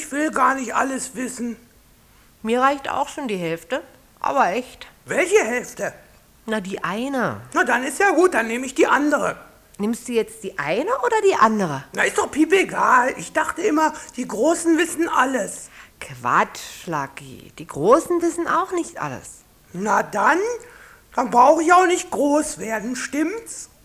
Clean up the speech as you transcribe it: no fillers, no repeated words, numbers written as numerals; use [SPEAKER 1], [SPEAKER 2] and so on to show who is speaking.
[SPEAKER 1] Ich will gar nicht alles wissen.
[SPEAKER 2] Mir reicht auch schon die Hälfte, aber echt.
[SPEAKER 1] Welche Hälfte?
[SPEAKER 2] Na, die eine.
[SPEAKER 1] Na, dann ist ja gut, dann nehme ich die andere.
[SPEAKER 2] Nimmst du jetzt die eine oder die andere?
[SPEAKER 1] Na, ist doch piep egal. Ich dachte immer, die Großen wissen alles.
[SPEAKER 2] Quatsch, Lucky. Die Großen wissen auch nicht alles.
[SPEAKER 1] Na dann brauche ich auch nicht groß werden, stimmt's?